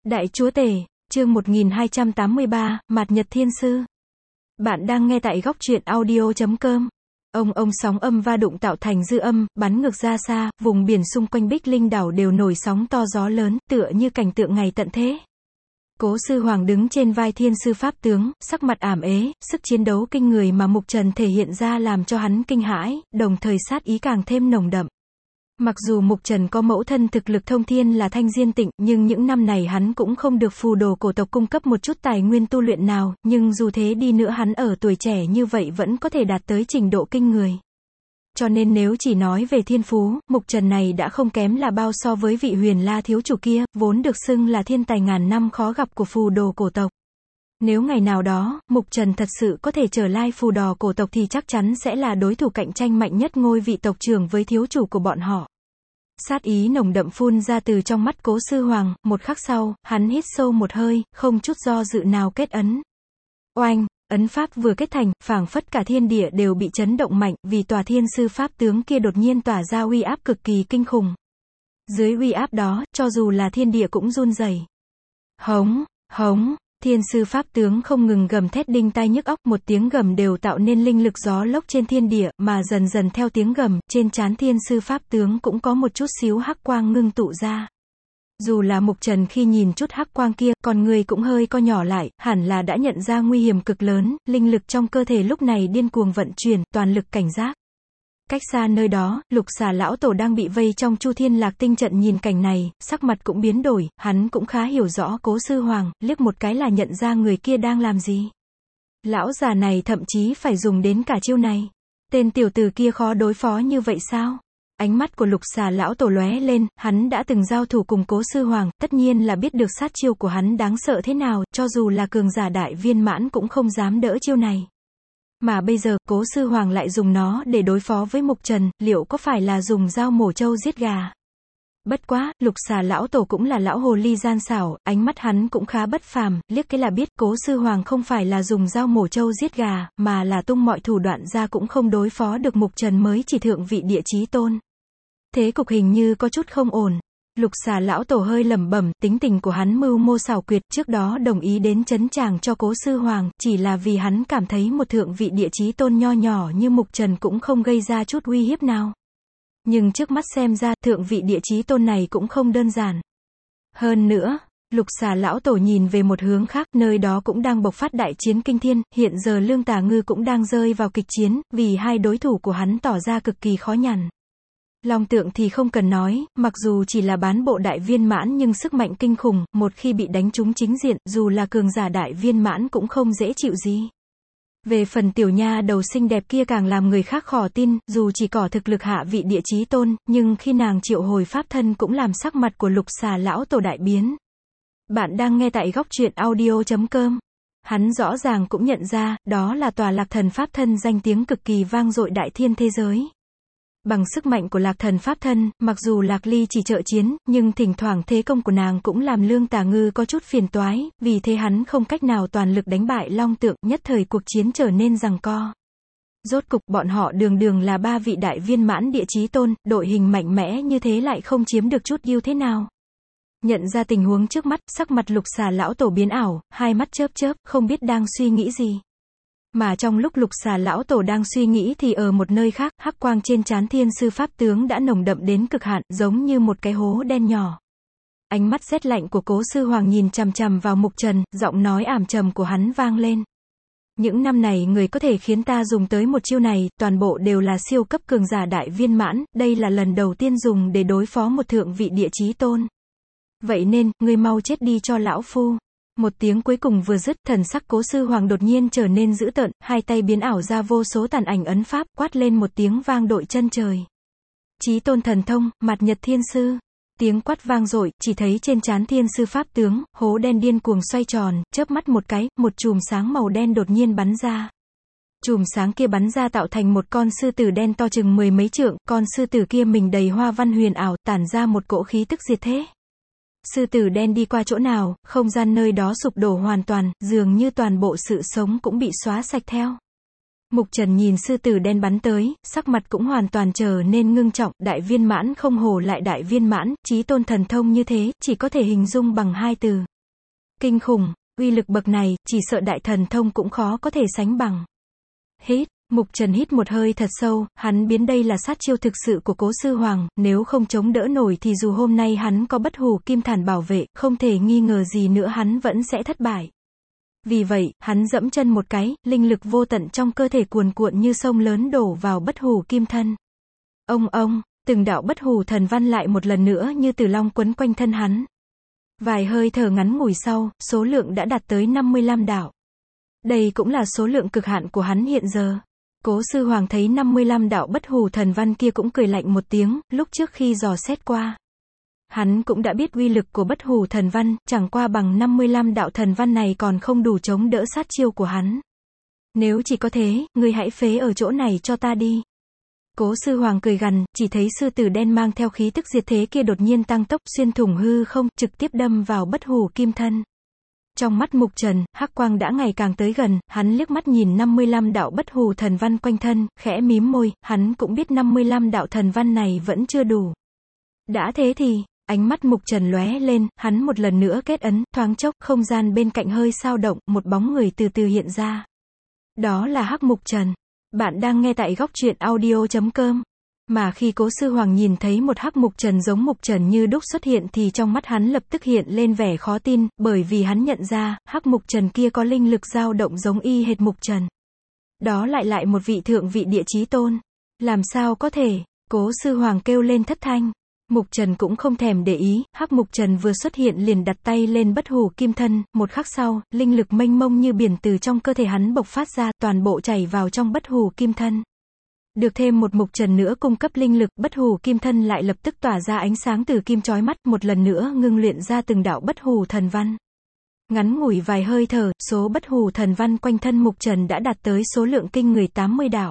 Đại Chúa Tể, chương 1283, Mạt Nhật Thiên Sư. Bạn đang nghe tại góc truyện audio.com. Ông sóng âm va đụng tạo thành dư âm, bắn ngược ra xa, vùng biển xung quanh Bích Linh đảo đều nổi sóng to gió lớn, tựa như cảnh tượng ngày tận thế. Cố Sư Hoàng đứng trên vai Thiên Sư Pháp Tướng, sắc mặt ảm ế, sức chiến đấu kinh người mà Mục Trần thể hiện ra làm cho hắn kinh hãi, đồng thời sát ý càng thêm nồng đậm. Mặc dù Mục Trần có mẫu thân thực lực thông thiên là Thanh Diên Tịnh, nhưng những năm này hắn cũng không được phù đồ cổ tộc cung cấp một chút tài nguyên tu luyện nào, nhưng dù thế đi nữa hắn ở tuổi trẻ như vậy vẫn có thể đạt tới trình độ kinh người. Cho nên nếu chỉ nói về thiên phú, Mục Trần này đã không kém là bao so với vị Huyền La thiếu chủ kia, vốn được xưng là thiên tài ngàn năm khó gặp của phù đồ cổ tộc. Nếu ngày nào đó, Mục Trần thật sự có thể trở lai phù đồ cổ tộc thì chắc chắn sẽ là đối thủ cạnh tranh mạnh nhất ngôi vị tộc trưởng với thiếu chủ của bọn họ. Sát ý nồng đậm phun ra từ trong mắt Cố Sư Hoàng, một khắc sau, hắn hít sâu một hơi, không chút do dự nào kết ấn. Oanh, ấn pháp vừa kết thành, phảng phất cả thiên địa đều bị chấn động mạnh, vì tòa Thiên Sư Pháp Tướng kia đột nhiên tỏa ra uy áp cực kỳ kinh khủng. Dưới uy áp đó, cho dù là thiên địa cũng run rẩy. Hống, hống. Thiên Sư Pháp Tướng không ngừng gầm thét đinh tai nhức óc, một tiếng gầm đều tạo nên linh lực gió lốc trên thiên địa, mà dần dần theo tiếng gầm, trên trán Thiên Sư Pháp Tướng cũng có một chút xíu hắc quang ngưng tụ ra. Dù là Mục Trần khi nhìn chút hắc quang kia, con người cũng hơi co nhỏ lại, hẳn là đã nhận ra nguy hiểm cực lớn, linh lực trong cơ thể lúc này điên cuồng vận chuyển, toàn lực cảnh giác. Cách xa nơi đó, Lục Xà lão tổ đang bị vây trong Chu Thiên Lạc Tinh trận nhìn cảnh này, sắc mặt cũng biến đổi, hắn cũng khá hiểu rõ Cố Sư Hoàng, liếc một cái là nhận ra người kia đang làm gì. Lão già này thậm chí phải dùng đến cả chiêu này. Tên tiểu tử kia khó đối phó như vậy sao? Ánh mắt của Lục Xà lão tổ lóe lên, hắn đã từng giao thủ cùng Cố Sư Hoàng, tất nhiên là biết được sát chiêu của hắn đáng sợ thế nào, cho dù là cường giả đại viên mãn cũng không dám đỡ chiêu này. Mà bây giờ, Cố Sư Hoàng lại dùng nó để đối phó với Mục Trần, liệu có phải là dùng dao mổ trâu giết gà? Bất quá, Lục Xà lão tổ cũng là lão hồ ly gian xảo, ánh mắt hắn cũng khá bất phàm, liếc cái là biết Cố Sư Hoàng không phải là dùng dao mổ trâu giết gà, mà là tung mọi thủ đoạn ra cũng không đối phó được Mục Trần mới chỉ thượng vị địa chí tôn. Thế cục hình như có chút không ổn. Lục Xà lão tổ hơi lẩm bẩm, tính tình của hắn mưu mô xảo quyệt, trước đó đồng ý đến trấn tràng cho Cố Sư Hoàng, chỉ là vì hắn cảm thấy một thượng vị địa chí tôn nho nhỏ như Mục Trần cũng không gây ra chút uy hiếp nào. Nhưng trước mắt xem ra, thượng vị địa chí tôn này cũng không đơn giản. Hơn nữa, Lục Xà lão tổ nhìn về một hướng khác, nơi đó cũng đang bộc phát đại chiến kinh thiên, hiện giờ Lương Tà Ngư cũng đang rơi vào kịch chiến, vì hai đối thủ của hắn tỏ ra cực kỳ khó nhằn. Long Tượng thì không cần nói, mặc dù chỉ là bán bộ đại viên mãn nhưng sức mạnh kinh khủng, một khi bị đánh trúng chính diện, dù là cường giả đại viên mãn cũng không dễ chịu gì. Về phần tiểu nha đầu xinh đẹp kia càng làm người khác khó tin, dù chỉ có thực lực hạ vị địa chí tôn, nhưng khi nàng triệu hồi pháp thân cũng làm sắc mặt của Lục Xà lão tổ đại biến. Bạn đang nghe tại góc truyện audio.com. Hắn rõ ràng cũng nhận ra, đó là tòa Lạc Thần pháp thân danh tiếng cực kỳ vang dội đại thiên thế giới. Bằng sức mạnh của Lạc Thần pháp thân, mặc dù Lạc Ly chỉ trợ chiến, nhưng thỉnh thoảng thế công của nàng cũng làm Lương Tà Ngư có chút phiền toái, vì thế hắn không cách nào toàn lực đánh bại Long Tượng, nhất thời cuộc chiến trở nên giằng co. Rốt cục bọn họ đường đường là ba vị đại viên mãn địa chí tôn, đội hình mạnh mẽ như thế lại không chiếm được chút ưu thế nào. Nhận ra tình huống trước mắt, sắc mặt Lục Xà lão tổ biến ảo, hai mắt chớp chớp, không biết đang suy nghĩ gì. Mà trong lúc Lục Xà lão tổ đang suy nghĩ thì ở một nơi khác, hắc quang trên trán Thiên Sư Pháp Tướng đã nồng đậm đến cực hạn, giống như một cái hố đen nhỏ. Ánh mắt rét lạnh của Cố Sư Hoàng nhìn chằm chằm vào Mục Trần, giọng nói ảm trầm của hắn vang lên. Những năm này người có thể khiến ta dùng tới một chiêu này, toàn bộ đều là siêu cấp cường giả đại viên mãn, đây là lần đầu tiên dùng để đối phó một thượng vị địa chí tôn. Vậy nên, ngươi mau chết đi cho lão phu. Một tiếng cuối cùng vừa dứt, thần sắc Cố Sư Hoàng đột nhiên trở nên dữ tợn, hai tay biến ảo ra vô số tàn ảnh ấn pháp, quát lên một tiếng vang đội chân trời. Chí tôn thần thông, Mạt Nhật Thiên Sư. Tiếng quát vang dội, chỉ thấy trên trán Thiên Sư Pháp Tướng, hố đen điên cuồng xoay tròn, chớp mắt một cái, một chùm sáng màu đen đột nhiên bắn ra. Chùm sáng kia bắn ra tạo thành một con sư tử đen to chừng mười mấy trượng, con sư tử kia mình đầy hoa văn huyền ảo, tản ra một cỗ khí tức diệt thế. Sư tử đen đi qua chỗ nào, không gian nơi đó sụp đổ hoàn toàn, dường như toàn bộ sự sống cũng bị xóa sạch theo. Mục Trần nhìn sư tử đen bắn tới, sắc mặt cũng hoàn toàn trở nên ngưng trọng, đại viên mãn không hổ lại đại viên mãn, chí tôn thần thông như thế, chỉ có thể hình dung bằng hai từ. Kinh khủng, uy lực bậc này, chỉ sợ đại thần thông cũng khó có thể sánh bằng. Hít, Mục Trần hít một hơi thật sâu, hắn biến đây là sát chiêu thực sự của Cố Sư Hoàng, nếu không chống đỡ nổi thì dù hôm nay hắn có bất hủ kim thản bảo vệ, không thể nghi ngờ gì nữa hắn vẫn sẽ thất bại. Vì vậy, hắn dẫm chân một cái, linh lực vô tận trong cơ thể cuồn cuộn như sông lớn đổ vào bất hủ kim thân. Ông, từng đạo bất hủ thần văn lại một lần nữa như từ long quấn quanh thân hắn. Vài hơi thở ngắn ngủi sau, số lượng đã đạt tới 55 đạo. Đây cũng là số lượng cực hạn của hắn hiện giờ. Cố Sư Hoàng thấy 55 đạo bất hủ thần văn kia cũng cười lạnh một tiếng, lúc trước khi dò xét qua. Hắn cũng đã biết uy lực của bất hủ thần văn, chẳng qua bằng 55 đạo thần văn này còn không đủ chống đỡ sát chiêu của hắn. Nếu chỉ có thế, ngươi hãy phế ở chỗ này cho ta đi. Cố Sư Hoàng cười gằn, chỉ thấy sư tử đen mang theo khí tức diệt thế kia đột nhiên tăng tốc xuyên thủng hư không, trực tiếp đâm vào bất hủ kim thân. Trong mắt Mục Trần, hắc quang đã ngày càng tới gần, hắn liếc mắt nhìn 55 đạo bất hủ thần văn quanh thân, khẽ mím môi, hắn cũng biết 55 đạo thần văn này vẫn chưa đủ. Đã thế thì, ánh mắt Mục Trần lóe lên, hắn một lần nữa kết ấn, thoáng chốc, không gian bên cạnh hơi dao động, một bóng người từ từ hiện ra. Đó là Hắc Mục Trần. Bạn đang nghe tại góc truyện audio.com. Mà khi Cố Sư Hoàng nhìn thấy một Hắc Mục Trần giống Mục Trần như đúc xuất hiện thì trong mắt hắn lập tức hiện lên vẻ khó tin, bởi vì hắn nhận ra, Hắc Mục Trần kia có linh lực dao động giống y hệt Mục Trần. Đó lại một vị thượng vị địa chí tôn. Làm sao có thể? Cố Sư Hoàng kêu lên thất thanh. Mục Trần cũng không thèm để ý, Hắc Mục Trần vừa xuất hiện liền đặt tay lên bất hủ kim thân, một khắc sau, linh lực mênh mông như biển từ trong cơ thể hắn bộc phát ra, toàn bộ chảy vào trong bất hủ kim thân. Được thêm một Mục Trần nữa cung cấp linh lực, bất hủ kim thân lại lập tức tỏa ra ánh sáng từ kim chói mắt, một lần nữa ngưng luyện ra từng đạo bất hủ thần văn. Ngắn ngủi vài hơi thở, số bất hủ thần văn quanh thân Mục Trần đã đạt tới số lượng kinh người 80 đạo.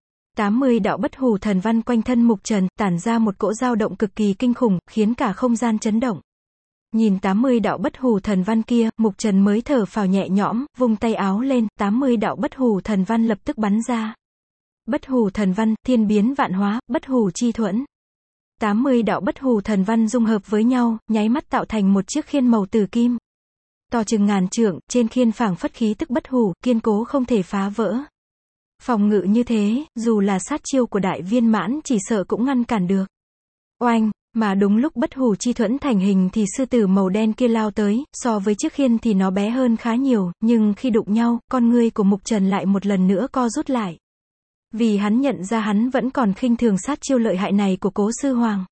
80 đạo bất hủ thần văn quanh thân Mục Trần, tản ra một cỗ dao động cực kỳ kinh khủng, khiến cả không gian chấn động. Nhìn 80 đạo bất hủ thần văn kia, Mục Trần mới thở phào nhẹ nhõm, vung tay áo lên, 80 đạo bất hủ thần văn lập tức bắn ra. Bất hủ thần văn, thiên biến vạn hóa, bất hủ chi thuẫn. 80 đạo bất hủ thần văn dung hợp với nhau, nháy mắt tạo thành một chiếc khiên màu tử kim. To chừng ngàn trượng, trên khiên phảng phất khí tức bất hủ, kiên cố không thể phá vỡ. Phòng ngự như thế, dù là sát chiêu của đại viên mãn chỉ sợ cũng ngăn cản được. Oanh, mà đúng lúc bất hủ chi thuẫn thành hình thì sư tử màu đen kia lao tới, so với chiếc khiên thì nó bé hơn khá nhiều, nhưng khi đụng nhau, con ngươi của Mục Trần lại một lần nữa co rút lại. Vì hắn nhận ra hắn vẫn còn khinh thường sát chiêu lợi hại này của Cố Sư Hoàng.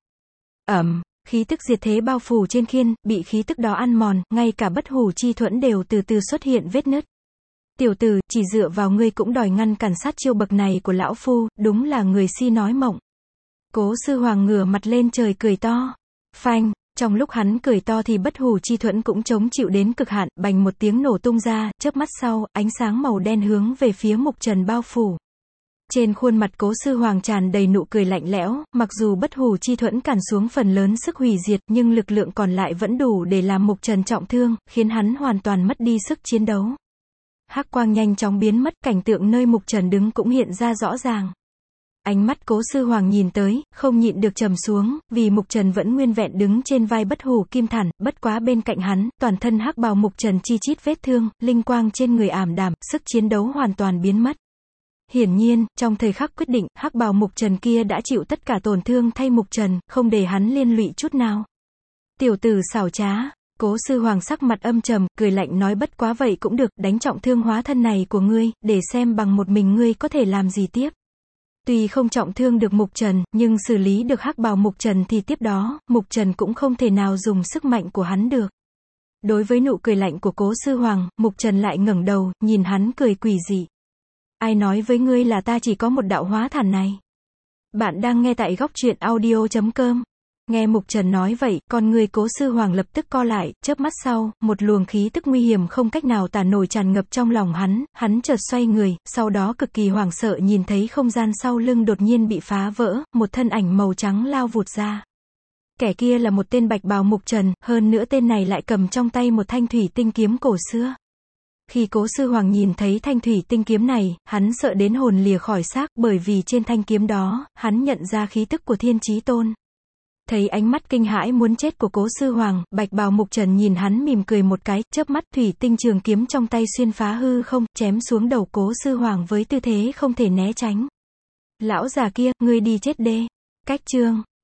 Khí tức diệt thế bao phủ trên khiên, bị khí tức đó ăn mòn, ngay cả bất hủ chi thuẫn đều từ từ xuất hiện vết nứt. Tiểu tử, chỉ dựa vào ngươi cũng đòi ngăn cản sát chiêu bậc này của lão phu, đúng là người si nói mộng. Cố Sư Hoàng ngửa mặt lên trời cười to. Phanh, trong lúc hắn cười to thì bất hủ chi thuẫn cũng chống chịu đến cực hạn, bành một tiếng nổ tung ra, chớp mắt sau, ánh sáng màu đen hướng về phía Mục Trần bao phủ. Trên khuôn mặt Cố Sư Hoàng tràn đầy nụ cười lạnh lẽo, mặc dù bất hủ chi thuẫn cản xuống phần lớn sức hủy diệt, nhưng lực lượng còn lại vẫn đủ để làm Mục Trần trọng thương, khiến hắn hoàn toàn mất đi sức chiến đấu. Hắc quang nhanh chóng biến mất, cảnh tượng nơi Mục Trần đứng cũng hiện ra rõ ràng. Ánh mắt Cố Sư Hoàng nhìn tới, không nhịn được trầm xuống, vì Mục Trần vẫn nguyên vẹn đứng trên vai bất hủ kim thản, bất quá bên cạnh hắn, toàn thân hắc bào Mục Trần chi chít vết thương, linh quang trên người ảm đạm, sức chiến đấu hoàn toàn biến mất. Hiển nhiên, trong thời khắc quyết định, hắc bào Mục Trần kia đã chịu tất cả tổn thương thay Mục Trần, không để hắn liên lụy chút nào. Tiểu tử xảo trá. Cố Sư Hoàng sắc mặt âm trầm, cười lạnh nói bất quá vậy cũng được, đánh trọng thương hóa thân này của ngươi, để xem bằng một mình ngươi có thể làm gì tiếp. Tuy không trọng thương được Mục Trần, nhưng xử lý được hắc bào Mục Trần thì tiếp đó, Mục Trần cũng không thể nào dùng sức mạnh của hắn được. Đối với nụ cười lạnh của Cố Sư Hoàng, Mục Trần lại ngẩng đầu, nhìn hắn cười quỷ dị. Ai nói với ngươi là ta chỉ có một đạo hóa thản này? Bạn đang nghe tại góc truyện audio.com. Nghe Mục Trần nói vậy, con người Cố Sư Hoàng lập tức co lại, chớp mắt sau, một luồng khí tức nguy hiểm không cách nào tả nổi tràn ngập trong lòng hắn chợt xoay người, sau đó cực kỳ hoảng sợ nhìn thấy không gian sau lưng đột nhiên bị phá vỡ, một thân ảnh màu trắng lao vụt ra. Kẻ kia là một tên bạch bào Mục Trần, hơn nữa tên này lại cầm trong tay một thanh thủy tinh kiếm cổ xưa. Khi Cố Sư Hoàng nhìn thấy thanh thủy tinh kiếm này, hắn sợ đến hồn lìa khỏi xác, bởi vì trên thanh kiếm đó, hắn nhận ra khí tức của Thiên Chí Tôn. Thấy ánh mắt kinh hãi muốn chết của Cố Sư Hoàng, Bạch Bào Mục Trần nhìn hắn mỉm cười một cái, chớp mắt thủy tinh trường kiếm trong tay xuyên phá hư không, chém xuống đầu Cố Sư Hoàng với tư thế không thể né tránh. Lão già kia, ngươi đi chết đê. Cách chương